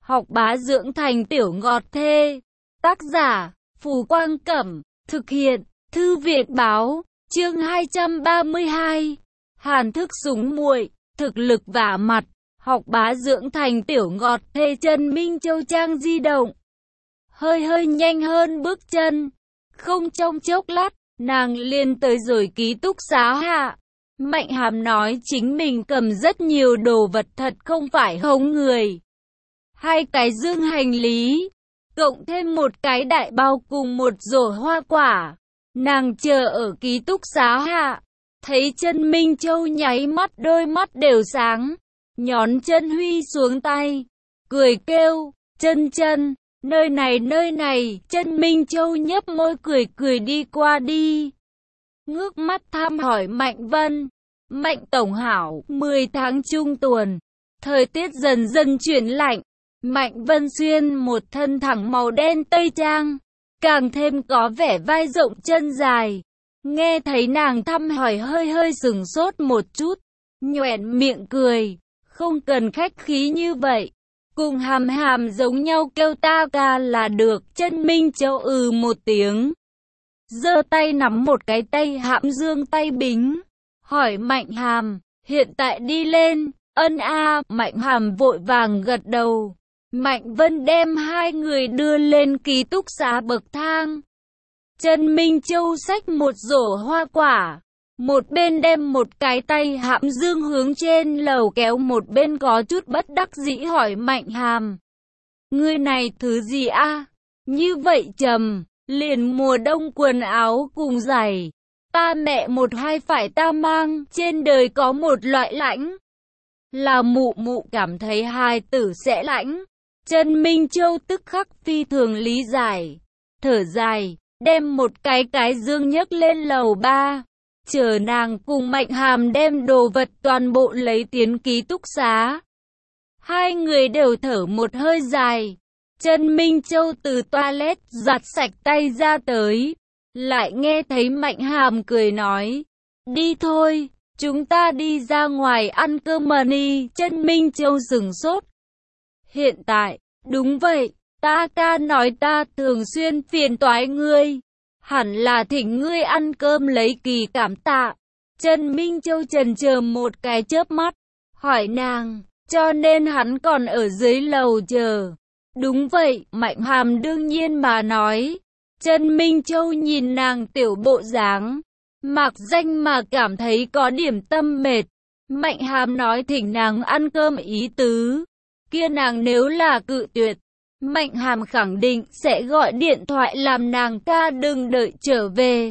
học bá dưỡng thành tiểu ngọt thê. Tác giả, Phù Quang Cẩm, thực hiện, Thư viện Báo, chương 232. Hàn Thức súng muội, thực lực vả mặt, học bá dưỡng thành tiểu ngọt thê. Trần Minh Châu trang di động, hơi nhanh hơn bước chân. Không trong chốc lát, nàng liền tới rồi ký túc xá hạ. Mạnh Hàm nói chính mình cầm rất nhiều đồ vật thật không phải hống người. 2 cái dương hành lý, cộng thêm một cái đại bao cùng một rổ hoa quả. Nàng chờ ở ký túc xá hạ, thấy Trần Minh Châu nháy mắt đôi mắt đều sáng, nhón chân huy xuống tay, cười kêu, chân, nơi này. Trần Minh Châu nhấp môi cười đi qua đi. Ngước mắt thăm hỏi Mạnh Vân. Mạnh tổng hảo, 10 tháng trung tuần, thời tiết dần dần chuyển lạnh. Mạnh Vân xuyên một thân thẳng màu đen tây trang, càng thêm có vẻ vai rộng chân dài. Nghe thấy nàng thăm hỏi hơi sửng sốt một chút, nhoẻn miệng cười, không cần khách khí như vậy, cùng Hàm giống nhau kêu ta ca là được. Trần Minh Châu một tiếng, giơ tay nắm một cái tay hãm dương tay bính, hỏi Mạnh Hàm, hiện tại đi lên, ân a. Mạnh Hàm vội vàng gật đầu. Mạnh Vân đem 2 người đưa lên ký túc xá bậc thang. Trần Minh Châu xách một rổ hoa quả, một bên đem một cái tay hãm dương hướng trên lầu kéo, một bên có chút bất đắc dĩ hỏi Mạnh Hàm, ngươi này thứ gì a? Như vậy trầm, liền mùa đông quần áo cùng giày, ta mẹ một hai phải ta mang. Trên đời có một loại lãnh, là mụ cảm thấy hài tử sẽ lãnh. Trần Minh Châu tức khắc phi thường lý giải, thở dài, đem một cái dương nhấc lên lầu 3, chờ nàng cùng Mạnh Hàm đem đồ vật toàn bộ lấy tiến ký túc xá. 2 người đều thở một hơi dài. Trần Minh Châu từ toilet giặt sạch tay ra tới, lại nghe thấy Mạnh Hàm cười nói, đi thôi, chúng ta đi ra ngoài ăn cơm mà đi. Trần Minh Châu sửng sốt. Hiện tại, đúng vậy, ta ca nói ta thường xuyên phiền toái ngươi, hẳn là thỉnh ngươi ăn cơm lấy kỳ cảm tạ. Trần Minh Châu chần chờ một cái chớp mắt, hỏi nàng, cho nên hắn còn ở dưới lầu chờ. Đúng vậy, Mạnh Hàm đương nhiên mà nói. Trần Minh Châu nhìn nàng tiểu bộ dáng, mặc danh mà cảm thấy có điểm tâm mệt. Mạnh Hàm nói thỉnh nàng ăn cơm ý tứ, kia nàng nếu là cự tuyệt, Mạnh Hàm khẳng định sẽ gọi điện thoại làm nàng ca đừng đợi trở về.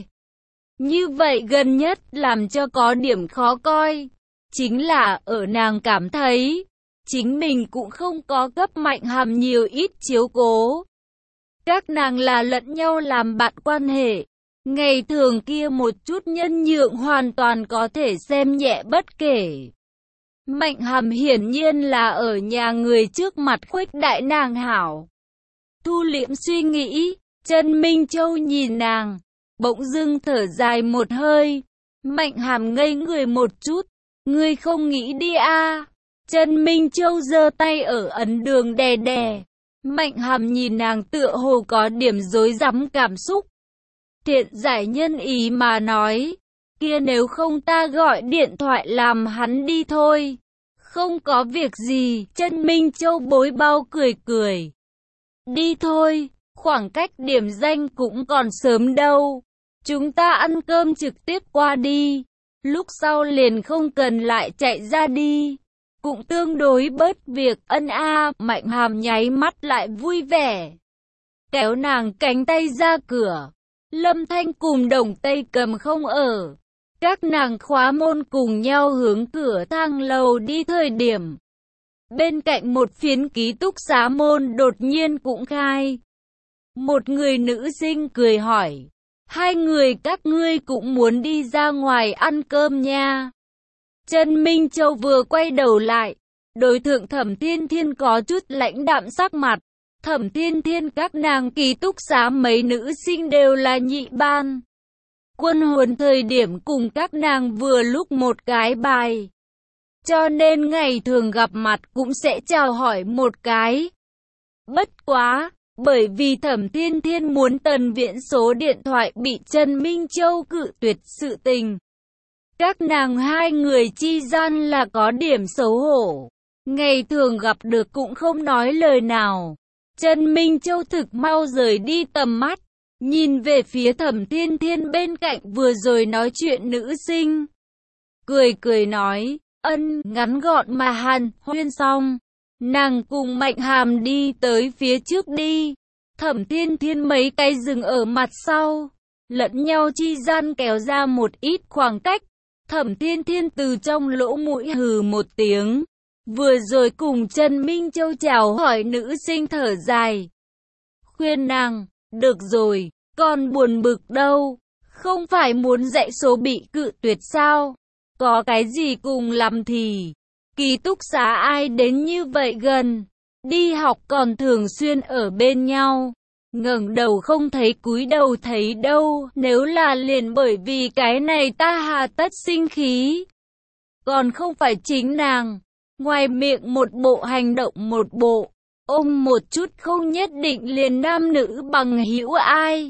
Như vậy gần nhất làm cho có điểm khó coi, chính là ở nàng cảm thấy chính mình cũng không có cấp Mạnh Hàm nhiều ít chiếu cố. Các nàng là lẫn nhau làm bạn quan hệ, ngày thường kia một chút nhân nhượng hoàn toàn có thể xem nhẹ bất kể. Mạnh Hàm hiển nhiên là ở nhà người trước mặt khuếch đại nàng hảo. Thu liễm suy nghĩ, Trần Minh Châu nhìn nàng, bỗng dưng thở dài một hơi. Mạnh Hàm ngây người một chút, ngươi không nghĩ đi a? Trần Minh Châu giơ tay ở ấn đường đè. Mạnh Hàm nhìn nàng tựa hồ có điểm rối rắm cảm xúc. Thiện giải nhân ý mà nói, kia nếu không ta gọi điện thoại làm hắn đi thôi. Không có việc gì. Trần Minh Châu bối bao cười. Đi thôi, khoảng cách điểm danh cũng còn sớm đâu. Chúng ta ăn cơm trực tiếp qua đi, lúc sau liền không cần lại chạy ra đi, cũng tương đối bớt việc. Ân a. Mạnh Hàm nháy mắt lại vui vẻ, kéo nàng cánh tay ra cửa. Lâm Thanh cùng Đồng Tây Cầm không ở, các nàng khóa môn cùng nhau hướng cửa thang lầu đi thời điểm, bên cạnh một phiến ký túc xá môn đột nhiên cũng khai. Một người nữ sinh cười hỏi, 2 người các ngươi cũng muốn đi ra ngoài ăn cơm nha. Trần Minh Châu vừa quay đầu lại, đối thượng Thẩm Thiên Thiên có chút lãnh đạm sắc mặt. Thẩm Thiên Thiên các nàng ký túc xá mấy nữ sinh đều là nhị ban. Quân huấn thời điểm cùng các nàng vừa lúc một cái bài, cho nên ngày thường gặp mặt cũng sẽ chào hỏi một cái. Bất quá, bởi vì Thẩm Thiên Thiên muốn Tần Viễn số điện thoại bị Trần Minh Châu cự tuyệt sự tình. Các nàng hai người chi gian là có điểm xấu hổ. Ngày thường gặp được cũng không nói lời nào. Trần Minh Châu thực mau rời đi tầm mắt, nhìn về phía Thẩm Thiên Thiên bên cạnh vừa rồi nói chuyện nữ sinh. Cười cười nói, ngắn gọn mà hàn huyên xong. Nàng cùng Mạnh Hàm đi tới phía trước đi. Thẩm Thiên Thiên mấy cái dừng ở mặt sau, lẫn nhau chi gian kéo ra một ít khoảng cách. Thẩm Thiên Thiên từ trong lỗ mũi hừ một tiếng. Vừa rồi cùng Trần Minh Châu chào hỏi nữ sinh thở dài. Khuyên nàng, được rồi, còn buồn bực đâu. Không phải muốn dạy số bị cự tuyệt sao? Có cái gì cùng lắm thì ký túc xá ai đến như vậy gần. Đi học còn thường xuyên ở bên nhau. Ngẩng đầu không thấy cúi đầu thấy đâu. Nếu là liền bởi vì cái này ta hà tất sinh khí. Còn không phải chính nàng. Ngoài miệng một bộ hành động một bộ. Ôm một chút không nhất định liền nam nữ bằng hữu ai.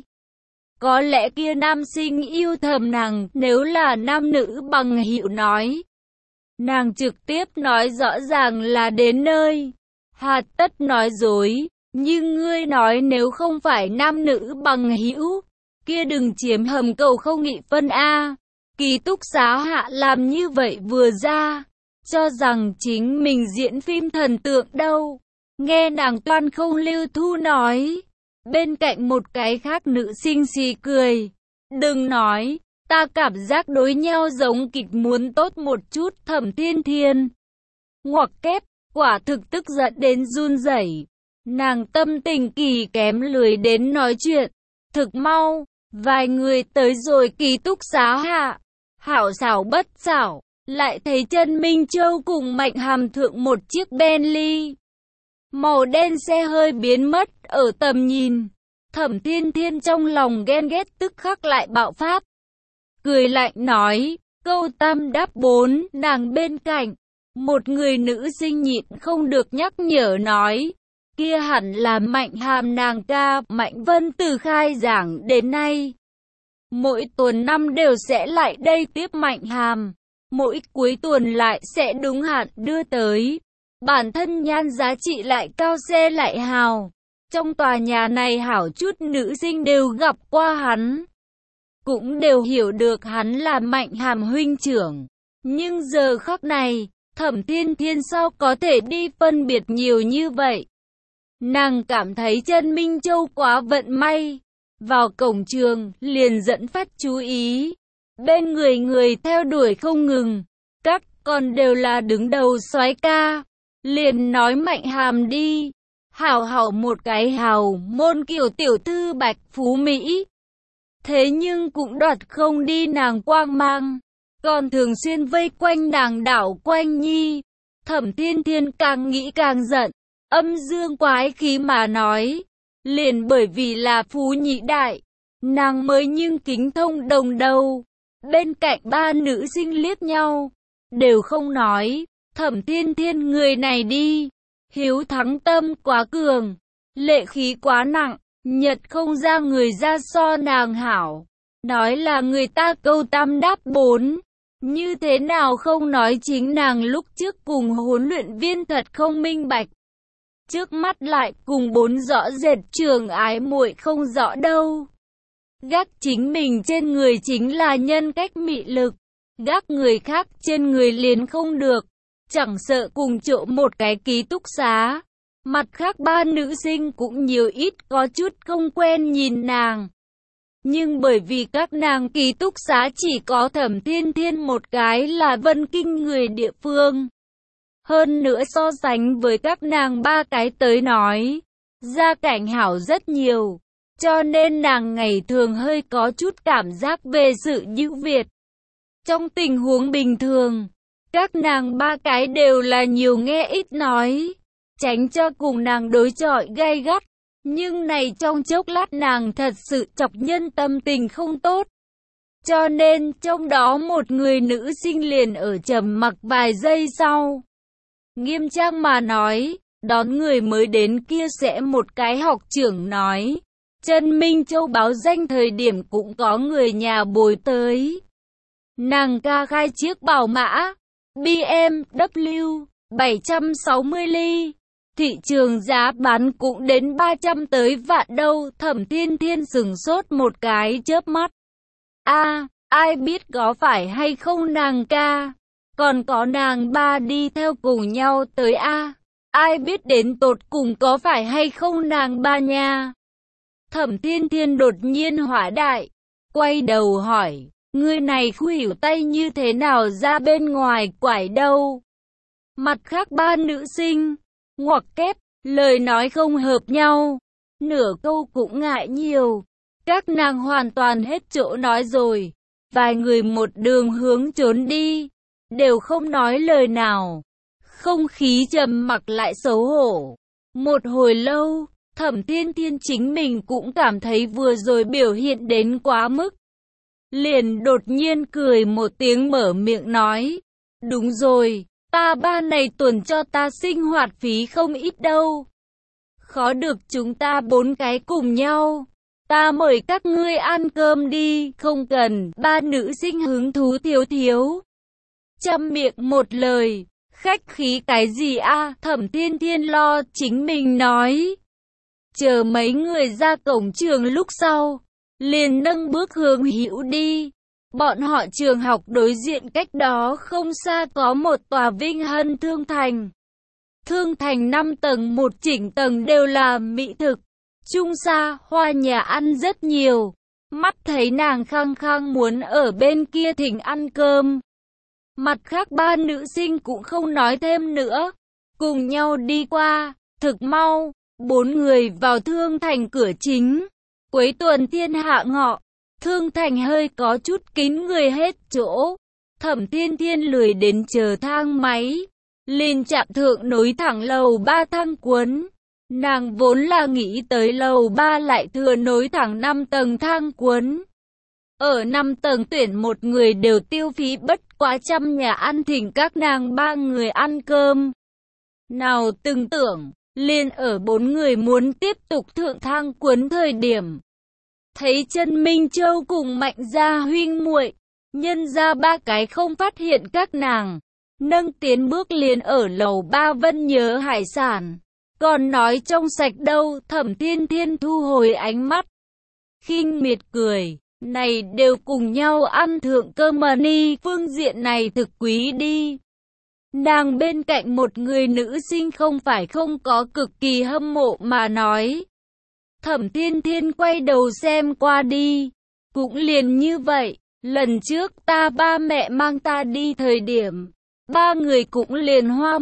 Có lẽ kia nam sinh yêu thầm nàng. Nếu là nam nữ bằng hữu nói. Nàng trực tiếp nói rõ ràng là đến nơi. Hà tất nói dối. Nhưng ngươi nói nếu không phải nam nữ bằng hữu, kia đừng chiếm hầm cầu không nghị phân a. Ký túc xá hạ làm như vậy vừa ra, cho rằng chính mình diễn phim thần tượng đâu. Nghe nàng toan không lưu thu nói. Bên cạnh một cái khác nữ sinh xì cười. Đừng nói, ta cảm giác đối nhau giống kịch muốn tốt một chút. Thẩm Thiên Thiên ngoặc kép, quả thực tức giận đến run rẩy. Nàng tâm tình kỳ kém lười đến nói chuyện. Thực mau, vài người tới rồi ký túc xá hạ. Hảo xảo bất xảo, lại thấy Trần Minh Châu cùng Mạnh Hàm thượng một chiếc Bentley. Màu đen xe hơi biến mất ở tầm nhìn. Thẩm Thiên Thiên trong lòng ghen ghét tức khắc lại bạo phát. Cười lạnh nói, câu tam đáp bốn, nàng bên cạnh. Một người nữ sinh nhịn không được nhắc nhở nói. Kia hẳn là Mạnh Hàm nàng ca. Mạnh Vân từ khai giảng đến nay, mỗi tuần năm đều sẽ lại đây tiếp Mạnh Hàm. Mỗi cuối tuần lại sẽ đúng hạn đưa tới. Bản thân nhan giá trị lại cao, xe lại hào. Trong tòa nhà này hảo chút nữ sinh đều gặp qua hắn, cũng đều hiểu được hắn là Mạnh Hàm huynh trưởng. Nhưng giờ khắc này, Thẩm Thiên Thiên sao có thể đi phân biệt nhiều như vậy? Nàng cảm thấy Trần Minh Châu quá vận may. Vào cổng trường, liền dẫn phát chú ý. Bên người người theo đuổi không ngừng. Các con đều là đứng đầu soái ca. Liền nói Mạnh Hàm đi. Hảo một cái hào môn kiểu tiểu thư Bạch Phú Mỹ. Thế nhưng cũng đoạt không đi nàng quang mang. Còn thường xuyên vây quanh nàng đảo quanh nhi. Thẩm Thiên Thiên càng nghĩ càng giận. Âm dương quái khí mà nói. Liền bởi vì là phú nhị đại, nàng mới nhưng kính thông đồng đầu. Bên cạnh ba nữ sinh liếc nhau, đều không nói. Thẩm Thiên Thiên người này đi, hiếu thắng tâm quá cường, lệ khí quá nặng, nhật không ra người ra so nàng hảo. Nói là người ta câu tam đáp bốn, như thế nào không nói chính nàng lúc trước cùng huấn luyện viên thật không minh bạch. Trước mắt lại cùng bốn rõ rệt trường ái muội không rõ đâu. Gác chính mình trên người chính là nhân cách mị lực. Gác người khác trên người liền không được. Chẳng sợ cùng trộm một cái ký túc xá. Mặt khác ba nữ sinh cũng nhiều ít có chút không quen nhìn nàng. Nhưng bởi vì các nàng ký túc xá chỉ có Thẩm Thiên Thiên một cái là Vân Kinh người địa phương. Hơn nữa so sánh với các nàng ba cái tới nói, gia cảnh hảo rất nhiều, cho nên nàng ngày thường hơi có chút cảm giác về sự ưu việt. Trong tình huống bình thường, các nàng ba cái đều là nhiều nghe ít nói, tránh cho cùng nàng đối chọi gay gắt. Nhưng này trong chốc lát nàng thật sự chọc nhân tâm tình không tốt. Cho nên trong đó một người nữ sinh liền ở trầm mặc vài giây sau. Nghiêm trang mà nói, Đón người mới đến kia sẽ một cái học trưởng nói. Trần Minh Châu báo danh thời điểm cũng có người nhà bồi tới. Nàng ca khai chiếc bảo mã BMW 760 ly. Thị trường giá bán cũng đến 300 tới vạn đâu. Thẩm Thiên Thiên sửng sốt một cái chớp mắt. Ai biết có phải hay không nàng ca. Còn có nàng ba đi theo cùng nhau tới ai biết đến tột cùng có phải hay không nàng ba nha. Thẩm Thiên Thiên đột nhiên hỏa đại, quay đầu hỏi, ngươi này khuỷu tay như thế nào ra bên ngoài quải đâu? Mặt khác ba nữ sinh, ngoặc kép, lời nói không hợp nhau, nửa câu cũng ngại nhiều. Các nàng hoàn toàn hết chỗ nói rồi, vài người một đường hướng trốn đi, đều không nói lời nào. Không khí trầm mặc lại xấu hổ. Một hồi lâu, Thẩm Thiên Thiên chính mình cũng cảm thấy vừa rồi biểu hiện đến quá mức. Liền đột nhiên cười một tiếng mở miệng nói, đúng rồi, ta ba này tuần cho ta sinh hoạt phí không ít đâu. Khó được chúng ta bốn cái cùng nhau. Ta mời các ngươi ăn cơm đi, không cần. Ba nữ sinh hứng thú thiếu. Chăm miệng một lời, khách khí cái gì Thẩm Thiên Thiên lo chính mình nói. Chờ mấy người ra cổng trường lúc sau, liền nâng bước hướng hữu đi. Bọn họ trường học đối diện cách đó không xa có một tòa Vinh Hân Thương Thành. Thương Thành 5 tầng một chỉnh tầng đều là mỹ thực. Trung xa, hoa nhà ăn rất nhiều. Mắt thấy nàng khăng khăng muốn ở bên kia thỉnh ăn cơm. Mặt khác ba nữ sinh cũng không nói thêm nữa. Cùng nhau đi qua, thực mau, 4 người vào Thương Thành cửa chính. Cuối tuần thiên hạ ngọ, Thương Thành hơi có chút kín người hết chỗ. Thẩm Thiên Thiên lười đến chờ thang máy. Lên trạm thượng nối thẳng lầu 3 thang cuốn. Nàng vốn là nghĩ tới lầu 3 lại thừa nối thẳng 5 tầng thang cuốn. Ở 5 tầng tuyển một người đều tiêu phí bất quá trăm nhà ăn thỉnh các nàng 3 người ăn cơm. Nào từng tưởng, liền ở 4 người muốn tiếp tục thượng thang cuốn thời điểm. Thấy Trần Minh Châu cùng Mạnh Gia huynh muội, nhân ra 3 cái không phát hiện các nàng. Nâng tiến bước liền ở lầu 3 Vân Nhớ Hải Sản. Còn nói trong sạch đâu. Thẩm Thiên Thiên thu hồi ánh mắt, khinh miệt cười, này đều cùng nhau ăn thượng cơm mà ni, phương diện này thực quý đi. Nàng bên cạnh một người nữ sinh không phải không có cực kỳ hâm mộ mà nói. Thẩm Thiên Thiên quay đầu xem qua đi, cũng liền như vậy, lần trước ta ba mẹ mang ta đi thời điểm, 3 người cũng liền hoa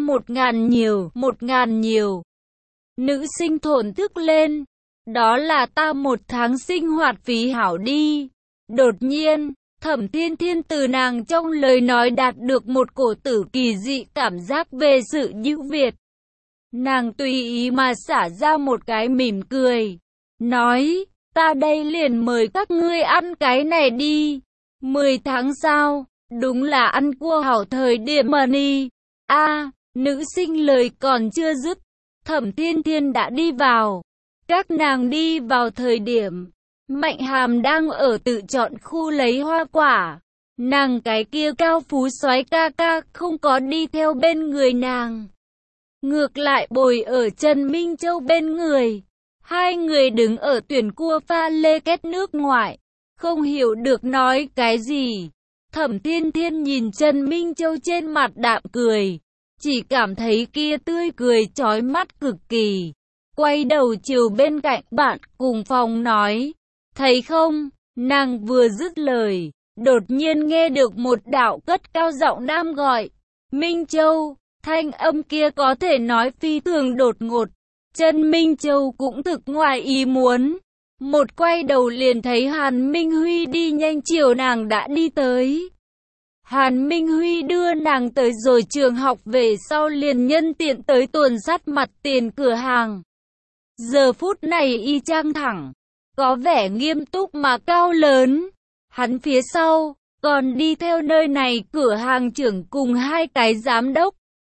1.000 nhiều. Nữ sinh thổn thức lên, đó là ta 1 tháng sinh hoạt phí hảo đi. Đột nhiên, Thẩm Thiên Thiên từ nàng trong lời nói đạt được một cổ tử kỳ dị cảm giác về sự ưu việt. Nàng tùy ý mà xả ra một cái mỉm cười, nói, ta đây liền mời các ngươi ăn cái này đi. 10 tháng sau, đúng là ăn cua hảo thời điểm mà ni. Nữ sinh lời còn chưa dứt, Thẩm Thiên Thiên đã đi vào. Các nàng đi vào thời điểm, Mạnh Hàm đang ở tự chọn khu lấy hoa quả. Nàng cái kia cao phú soái ca ca không có đi theo bên người nàng. Ngược lại bồi ở Trần Minh Châu bên người. 2 người đứng ở tuyển cua pha lê két nước ngoại. Không hiểu được nói cái gì. Thẩm Thiên Thiên nhìn Trần Minh Châu trên mặt đạm cười. Chỉ cảm thấy kia tươi cười chói mắt cực kỳ. Quay đầu chiều bên cạnh bạn cùng phòng nói. Thấy không, nàng vừa dứt lời, đột nhiên nghe được một đạo cất cao giọng nam gọi. Minh Châu, thanh âm kia có thể nói phi thường đột ngột. Trần Minh Châu cũng thực ngoài ý muốn. Một quay đầu liền thấy Hàn Minh Huy đi nhanh chiều nàng đã đi tới. Hàn Minh Huy đưa nàng tới rồi trường học về sau liền nhân tiện tới tuần sát mặt tiền cửa hàng. Giờ phút này y chang thẳng, có vẻ nghiêm túc mà cao lớn. Hắn phía sau, còn đi theo nơi này cửa hàng trưởng cùng 2 cái giám đốc.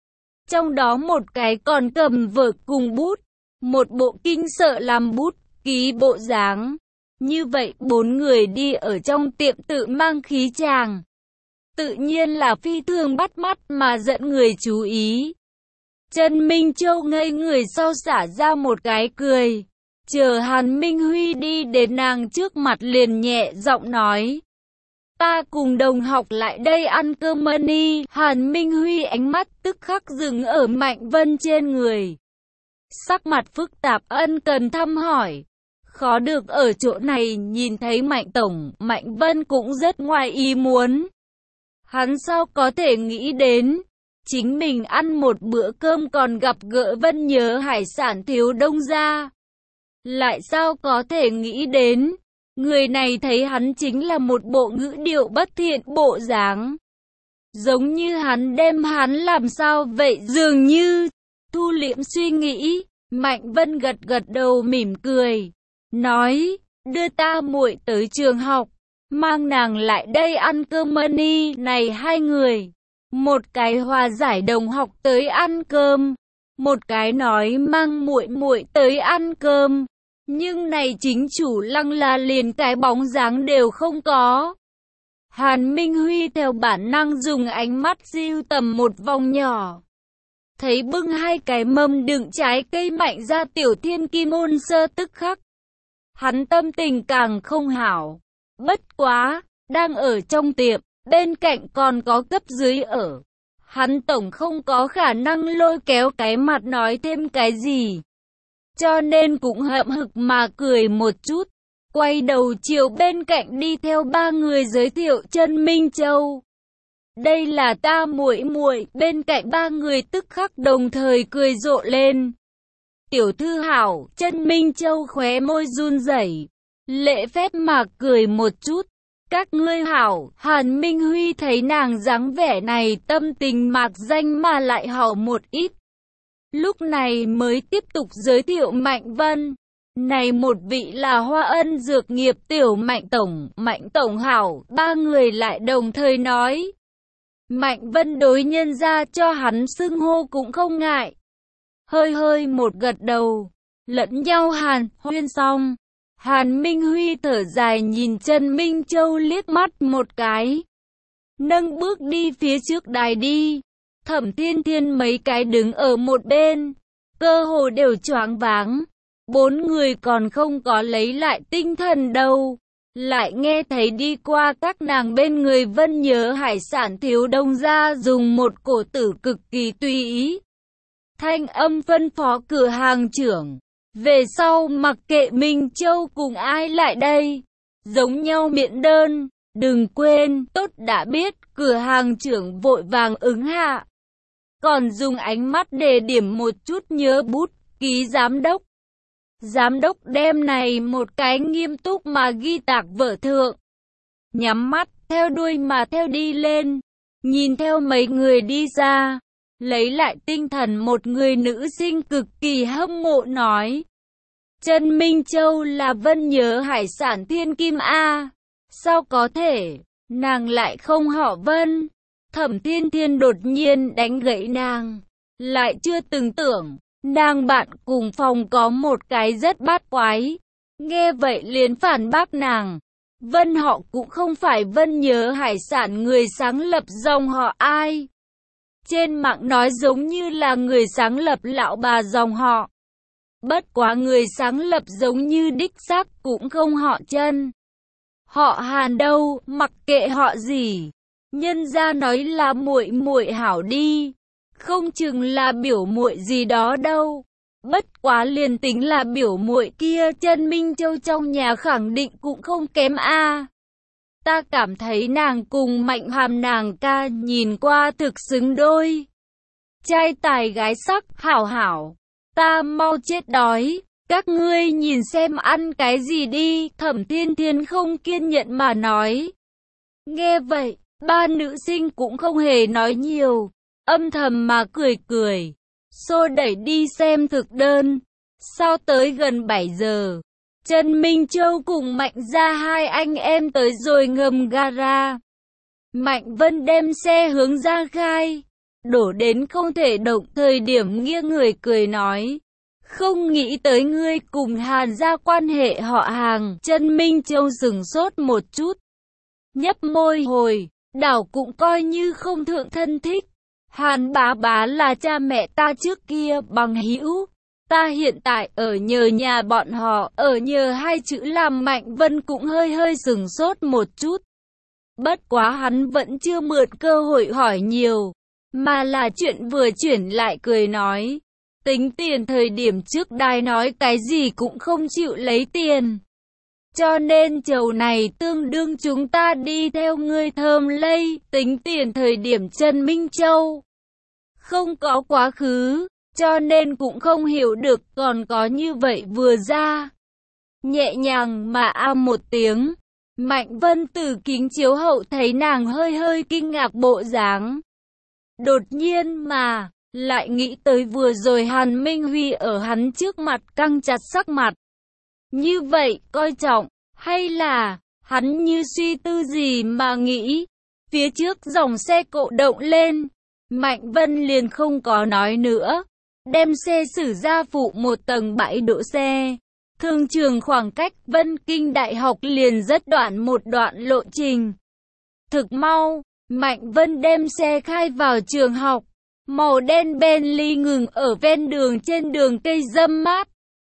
Trong đó một cái còn cầm vở cùng bút, một bộ kinh sợ làm bút ký bộ dáng. Như vậy 4 người đi ở trong tiệm tự mang khí chàng. Tự nhiên là phi thường bắt mắt mà dẫn người chú ý. Trần Minh Châu ngây người sau xả ra một cái cười. Chờ Hàn Minh Huy đi đến nàng trước mặt liền nhẹ giọng nói. Ta cùng đồng học lại đây ăn cơm money. Hàn Minh Huy ánh mắt tức khắc dừng ở Mạnh Vân trên người. Sắc mặt phức tạp ân cần thăm hỏi. Khó được ở chỗ này nhìn thấy Mạnh Tổng, Mạnh Vân cũng rất ngoài ý muốn. Hắn sao có thể nghĩ đến, chính mình ăn một bữa cơm còn gặp gỡ Vân Nhớ hải sản thiếu đông gia. Lại sao có thể nghĩ đến, người này thấy hắn chính là một bộ ngữ điệu bất thiện bộ dáng. Giống như hắn đem hắn làm sao vậy dường như, thu liễm suy nghĩ, Mạnh Vân gật gật đầu mỉm cười. Nói, đưa ta muội tới trường học, mang nàng lại đây ăn cơm money. Này hai người, một cái hòa giải đồng học tới ăn cơm, một cái nói mang muội muội tới ăn cơm. Nhưng này chính chủ Lăng là liền cái bóng dáng đều không có. Hàn Minh Huy theo bản năng dùng ánh mắt siêu tầm một vòng nhỏ. Thấy bưng hai cái mâm đựng trái cây Mạnh ra Tiểu Thiên Kim Môn Sơ tức khắc. Hắn tâm tình càng không hảo. Bất quá, đang ở trong tiệm, bên cạnh còn có cấp dưới ở. Hắn tổng không có khả năng lôi kéo cái mặt nói thêm cái gì. Cho nên cũng hậm hực mà cười một chút. Quay đầu chiều bên cạnh đi theo ba người giới thiệu Trần Minh Châu. Đây là ta muội muội. Bên cạnh ba người tức khắc đồng thời cười rộ lên. Tiểu thư hảo. Trần Minh Châu khóe môi run rẩy, lễ phép mà cười một chút. Các ngươi hảo. Hàn Minh Huy thấy nàng dáng vẻ này tâm tình mạc danh mà lại hảo một ít. Lúc này mới tiếp tục giới thiệu Mạnh Vân. Này một vị là Hoa Ân Dược Nghiệp Tiểu Mạnh Tổng hảo. Ba người lại đồng thời nói. Mạnh Vân đối nhân ra cho hắn xưng hô cũng không ngại. Hơi một gật đầu, lẫn nhau hàn huyên xong. Hàn Minh Huy thở dài nhìn Trần Minh Châu liếc mắt một cái. Nâng bước đi phía trước đài đi. Thẩm Thiên Thiên mấy cái đứng ở một bên, cơ hồ đều choáng váng. 4 người còn không có lấy lại tinh thần đâu. Lại nghe thấy đi qua các nàng bên người Vân Nhớ hải sản thiếu đông gia dùng một cổ tử cực kỳ tùy ý. Thanh âm phân phó cửa hàng trưởng. Về sau mặc kệ Minh Châu cùng ai lại đây, giống nhau miễn đơn, đừng quên, tốt đã biết, cửa hàng trưởng vội vàng ứng hạ. Còn dùng ánh mắt đề điểm một chút nhớ bút, ký giám đốc. Giám đốc đem này một cái nghiêm túc mà ghi tạc vở thượng. Nhắm mắt, theo đuôi mà theo đi lên, nhìn theo mấy người đi ra. Lấy lại tinh thần một người nữ sinh cực kỳ hâm mộ nói. Trần Minh Châu là Vân Nhớ hải sản thiên kim A. Sao có thể, nàng lại không họ Vân. Thẩm Thiên Thiên đột nhiên đánh gãy nàng. Lại chưa từng tưởng, nàng bạn cùng phòng có một cái rất bát quái. Nghe vậy liền phản bác nàng. Vân họ cũng không phải Vân Nhớ hải sản người sáng lập dòng họ ai. Trên mạng nói giống như là người sáng lập lão bà dòng họ. Bất quá người sáng lập giống như đích xác cũng không họ Trần. Họ Hàn đâu, mặc kệ họ gì. Nhân gia nói là muội muội hảo đi. Không chừng là biểu muội gì đó đâu. Bất quá liền tính là biểu muội kia Trần Minh Châu trong nhà khẳng định cũng không kém a. Ta cảm thấy nàng cùng Mạnh Hàm nàng ca nhìn qua thực xứng đôi. Trai tài gái sắc, hảo hảo. Ta mau chết đói. Các ngươi nhìn xem ăn cái gì đi. Thẩm Thiên Thiên không kiên nhẫn mà nói. Nghe vậy, ba nữ sinh cũng không hề nói nhiều. Âm thầm mà cười cười. Xô đẩy đi xem thực đơn. Sau tới gần 7 giờ. Trần Minh Châu cùng Mạnh ra hai anh em tới rồi ngầm gara. Mạnh Vân đem xe hướng ra khai. đổ đến không thể động. Thời điểm nghiêng người cười nói, không nghĩ tới ngươi cùng Hàn gia quan hệ họ hàng. Chân Minh Châu sửng sốt một chút, nhấp môi hồi, đảo cũng coi như không thượng thân thích. Hàn bá bá là cha mẹ ta trước kia bằng hữu, ta hiện tại ở nhờ nhà bọn họ, ở nhờ hai chữ làm Mạnh Vân cũng hơi hơi sửng sốt một chút. Bất quá hắn vẫn chưa mượn cơ hội hỏi nhiều, mà là chuyện vừa chuyển lại cười nói, tính tiền thời điểm trước đài nói cái gì cũng không chịu lấy tiền. Cho nên chầu này tương đương chúng ta đi theo ngươi thơm lây, tính tiền thời điểm Trần Minh Châu không có quá khứ, cho nên cũng không hiểu được còn có như vậy vừa ra. Nhẹ nhàng mà một tiếng, Mạnh Vân từ kính chiếu hậu thấy nàng hơi hơi kinh ngạc bộ dáng. Đột nhiên mà, lại nghĩ tới vừa rồi Hàn Minh Huy ở hắn trước mặt căng chặt sắc mặt. Như vậy, coi trọng, hay là, hắn như suy tư gì mà nghĩ. Phía trước dòng xe cộ động lên, Mạnh Vân liền không có nói nữa. Đem xe xử ra phụ một tầng bãi đỗ xe. Thương trường khoảng cách Vân Kinh Đại học liền rất đoạn một đoạn lộ trình. Thực mau, Mạnh Vân đem xe khai vào trường học. Màu đen Bentley ngừng ở ven đường trên đường cây râm mát.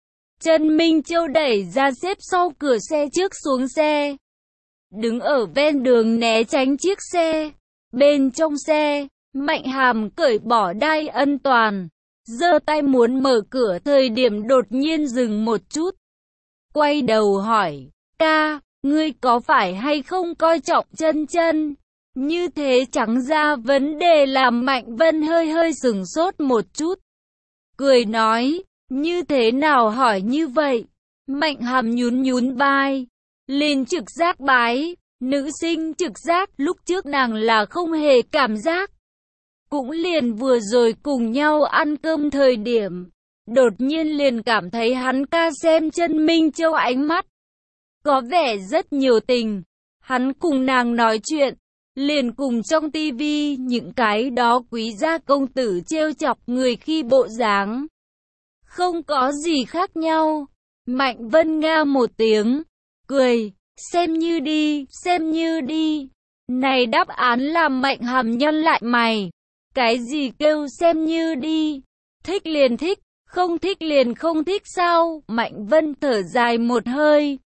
Trần Minh Châu đẩy ra xếp sau cửa xe trước xuống xe. Đứng ở ven đường né tránh chiếc xe. Bên trong xe, Mạnh Hàm cởi bỏ đai an toàn. Giơ tay muốn mở cửa thời điểm đột nhiên dừng một chút. Quay đầu hỏi, ca, ngươi có phải hay không coi trọng Chân Chân? Như thế trắng ra vấn đề làm Mạnh Vân hơi hơi sửng sốt một chút. Cười nói, như thế nào hỏi như vậy? Mạnh Hàm nhún nhún vai, liền trực giác bái, nữ sinh trực giác, lúc trước nàng là không hề cảm giác. Cũng liền vừa rồi cùng nhau ăn cơm thời điểm, đột nhiên liền cảm thấy hắn ca xem Chân Minh Châu ánh mắt có vẻ rất nhiều tình. Hắn cùng nàng nói chuyện, liền cùng trong tivi những cái đó quý gia công tử trêu chọc người khi bộ dáng không có gì khác nhau. Mạnh Vân nga một tiếng, cười, xem như đi, xem như đi. Này đáp án làm Mạnh Hàm nhăn lại mày. Cái gì kêu xem như đi? Thích liền thích, không thích liền không thích sao? Mạnh Vân thở dài một hơi.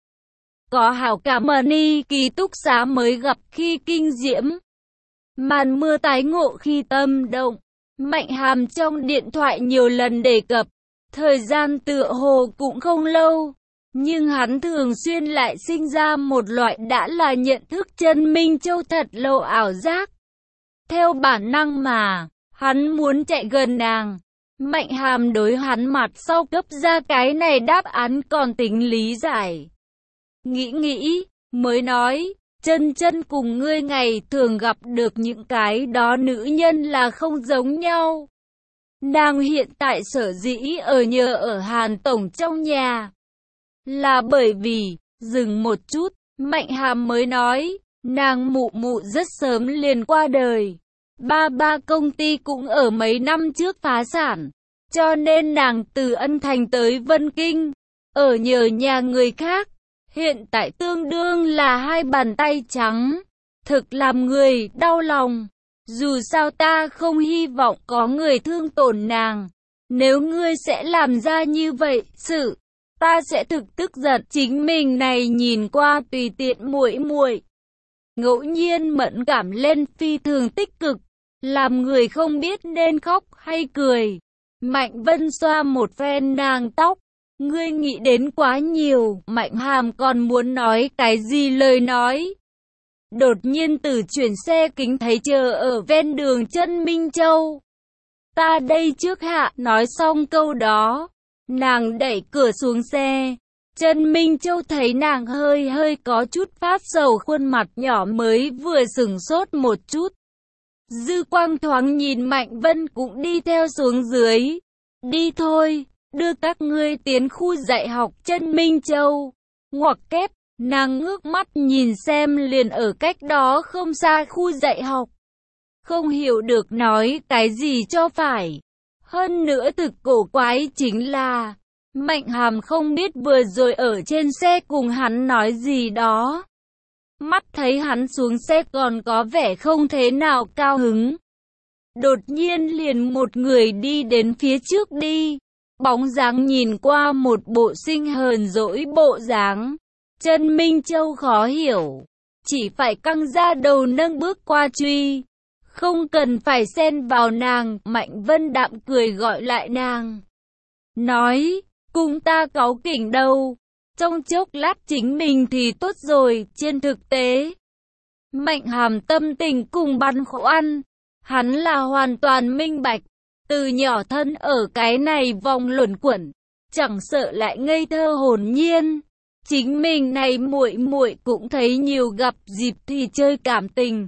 Có hảo cảm ni ký túc xá mới gặp khi kinh diễm. Màn mưa tái ngộ khi tâm động. Mạnh Hàm trong điện thoại nhiều lần đề cập. Thời gian tựa hồ cũng không lâu. Nhưng hắn thường xuyên lại sinh ra một loại đã là nhận thức Chân Minh Châu thật lâu ảo giác. Theo bản năng mà, hắn muốn chạy gần nàng. Mạnh Hàm đối hắn mặt sau cấp ra cái này đáp án còn tính lý giải. Nghĩ, mới nói, Chân Chân cùng ngươi ngày thường gặp được những cái đó nữ nhân là không giống nhau. Nàng hiện tại sở dĩ ở nhờ ở Hàn Tổng trong nhà. Là bởi vì, dừng một chút, Mạnh Hàm mới nói, nàng mụ mụ rất sớm liền qua đời. Ba công ty cũng ở mấy năm trước phá sản. Cho nên nàng từ Ân Thành tới Vân Kinh, ở nhờ nhà người khác. Hiện tại tương đương là hai bàn tay trắng. Thực làm người đau lòng. Dù sao ta không hy vọng có người thương tổn nàng. Nếu ngươi sẽ làm ra như vậy, ta sẽ thực tức giận. Chính mình này nhìn qua tùy tiện muội. Ngẫu nhiên mẫn cảm lên phi thường tích cực. Làm người không biết nên khóc hay cười. Mạnh Vân xoa một phen nàng tóc. Ngươi nghĩ đến quá nhiều. Mạnh Hàm còn muốn nói cái gì lời nói. Đột nhiên từ chuyển xe kính thấy chờ ở ven đường Chân Minh Châu. Ta đây trước hạ. Nói xong câu đó, nàng đẩy cửa xuống xe. Chân Minh Châu thấy nàng hơi hơi có chút phát sầu, khuôn mặt nhỏ mới vừa sửng sốt một chút. Dư quang thoáng nhìn Mạnh Vân cũng đi theo xuống dưới. Đi thôi, đưa các ngươi tiến khu dạy học Chân Minh Châu. Ngoặc kép, nàng ngước mắt nhìn xem liền ở cách đó không xa khu dạy học. không hiểu được nói cái gì cho phải. Hơn nữa thực cổ quái chính là, Mạnh Hàm không biết vừa rồi ở trên xe cùng hắn nói gì đó. Mắt thấy hắn xuống xe còn có vẻ không thế nào cao hứng. Đột nhiên liền một người đi đến phía trước đi. Bóng dáng nhìn qua một bộ xinh hờn dỗi bộ dáng. Chân Minh Châu khó hiểu. Chỉ phải căng ra đầu nâng bước qua truy. Không cần phải xen vào nàng. Mạnh Vân đạm cười gọi lại nàng. Nói, cùng ta cáu kỉnh đâu. Trong chốc lát chính mình thì tốt rồi. Trên thực tế, Mạnh Hàm tâm tình cùng băn khoăn. Hắn là hoàn toàn minh bạch. Từ nhỏ thân ở cái này vòng luẩn quẩn, chẳng sợ lại ngây thơ hồn nhiên. Chính mình này muội muội cũng thấy nhiều gặp dịp thì chơi cảm tình.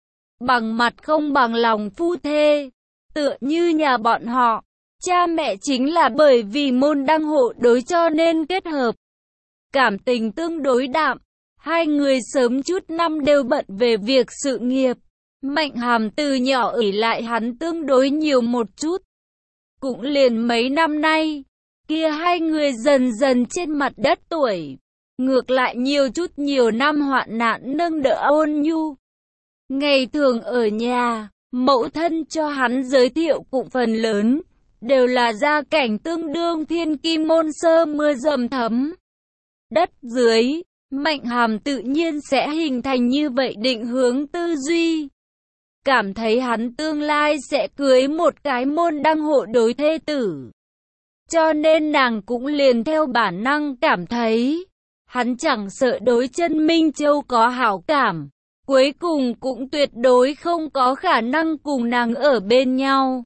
Bằng mặt không bằng lòng phu thê. Tựa như nhà bọn họ, cha mẹ chính là bởi vì môn đăng hộ đối cho nên kết hợp. Cảm tình tương đối đạm, hai người sớm chút năm đều bận về việc sự nghiệp. Mạnh Hàm từ nhỏ ở lại hắn tương đối nhiều một chút. Cũng liền mấy năm nay, kia hai người dần dần trên mặt đất tuổi. Ngược lại nhiều chút nhiều năm hoạn nạn nâng đỡ ôn nhu. Ngày thường ở nhà, mẫu thân cho hắn giới thiệu cũng phần lớn, đều là gia cảnh tương đương thiên kim môn sơ mưa dầm thấm. Đất dưới, Mạnh Hàm tự nhiên sẽ hình thành như vậy định hướng tư duy. Cảm thấy hắn tương lai sẽ cưới một cái môn đăng hộ đối thê tử. Cho nên nàng cũng liền theo bản năng cảm thấy, hắn chẳng sợ đối Chân Minh Châu có hảo cảm, cuối cùng cũng tuyệt đối không có khả năng cùng nàng ở bên nhau.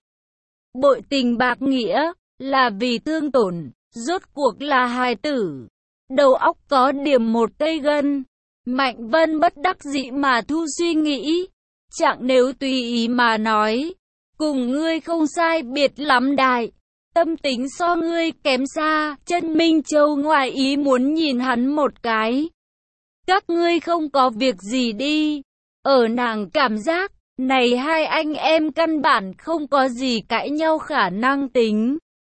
Bội tình bạc nghĩa, là vì thương tổn, rốt cuộc là hài tử. Đầu óc có điểm một cây gân. Mạnh Vân bất đắc dĩ mà thu suy nghĩ. Chẳng nếu tùy ý mà nói, cùng ngươi không sai biệt lắm đại, tâm tính so ngươi kém xa. Chân Minh Châu ngoài ý muốn nhìn hắn một cái. Các ngươi không có việc gì đi. Ở nàng cảm giác, này hai anh em căn bản không có gì cãi nhau khả năng tính.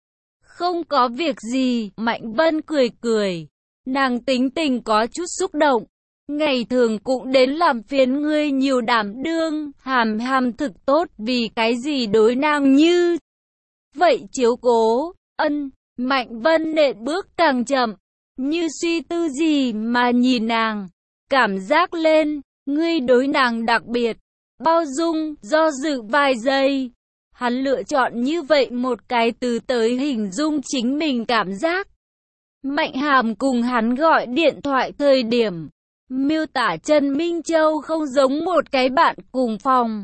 Không có việc gì, Mạnh Vân cười cười. Nàng tính tình có chút xúc động. Ngày thường cũng đến làm phiền ngươi nhiều đảm đương. Hàm thực tốt vì cái gì đối nàng như vậy chiếu cố. Ân, Mạnh Vân nện bước càng chậm, như suy tư gì mà nhìn nàng. Cảm giác lên, ngươi đối nàng đặc biệt, bao dung, do dự vài giây. Hắn lựa chọn như vậy một cái từ tới hình dung chính mình cảm giác. Mạnh Hàm cùng hắn gọi điện thoại thời điểm, miêu tả Chân Minh Châu không giống một cái bạn cùng phòng,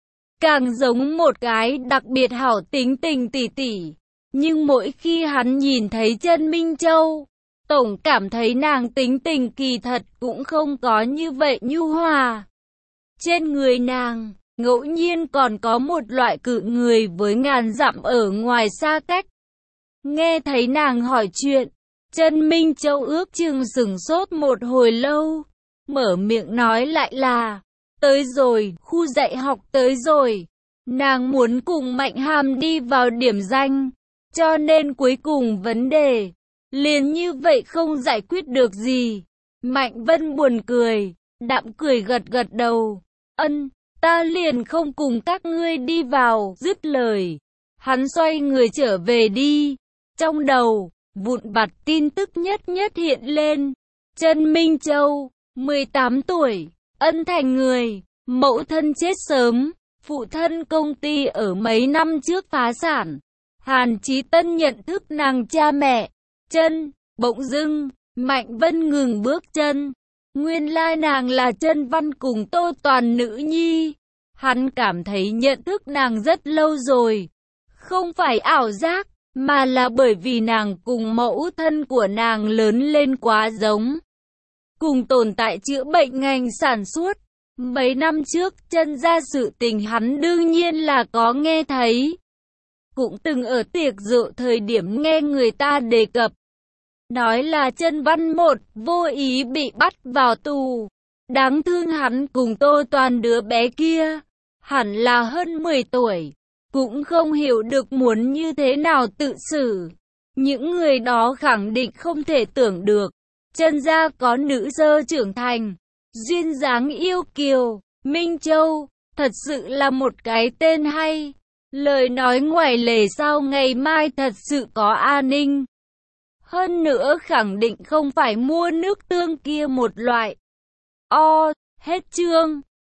càng giống một cái đặc biệt hảo tính tình tỷ tỷ. Nhưng mỗi khi hắn nhìn thấy Chân Minh Châu, tổng cảm thấy nàng tính tình kỳ thật cũng không có như vậy nhu hòa. Trên người nàng, ngẫu nhiên còn có một loại cự người với ngàn dặm ở ngoài xa cách. Nghe thấy nàng hỏi chuyện, Chân Minh Châu ước chừng sửng sốt một hồi lâu, mở miệng nói lại là, tới rồi, khu dạy học tới rồi. Nàng muốn cùng Mạnh Hàm đi vào điểm danh, cho nên cuối cùng vấn đề liền như vậy không giải quyết được gì. Mạnh Vân buồn cười, đạm cười gật gật đầu. Ân, ta liền không cùng các ngươi đi vào. Dứt lời, hắn xoay người trở về đi. Trong đầu, vụn vặt tin tức nhất nhất hiện lên. Chân Minh Châu, 18 tuổi, ân thành người, mẫu thân chết sớm, phụ thân công ty ở mấy năm trước phá sản. Hàn Chí Tân nhận thức nàng cha mẹ. Chân, bỗng dưng, Mạnh Vân ngừng bước chân. Nguyên lai nàng là Chân Văn cùng Tô Toàn nữ nhi. Hắn cảm thấy nhận thức nàng rất lâu rồi. Không phải ảo giác, mà là bởi vì nàng cùng mẫu thân của nàng lớn lên quá giống. Cùng tồn tại chữa bệnh ngành sản xuất. Mấy năm trước, Chân gia sự tình hắn đương nhiên là có nghe thấy. Cũng từng ở tiệc rượu thời điểm nghe người ta đề cập. Nói là Chân Văn một vô ý bị bắt vào tù. Đáng thương hắn cùng Tô Toàn đứa bé kia. hẳn là hơn 10 tuổi, cũng không hiểu được muốn như thế nào tự xử. Những người đó khẳng định không thể tưởng được, Trân gia có nữ dơ trưởng thành, duyên dáng yêu kiều, Minh Châu, thật sự là một cái tên hay. Lời nói ngoài lề sao ngày mai thật sự có an ninh. Hơn nữa khẳng định không phải mua nước tương kia một loại. Hết chương.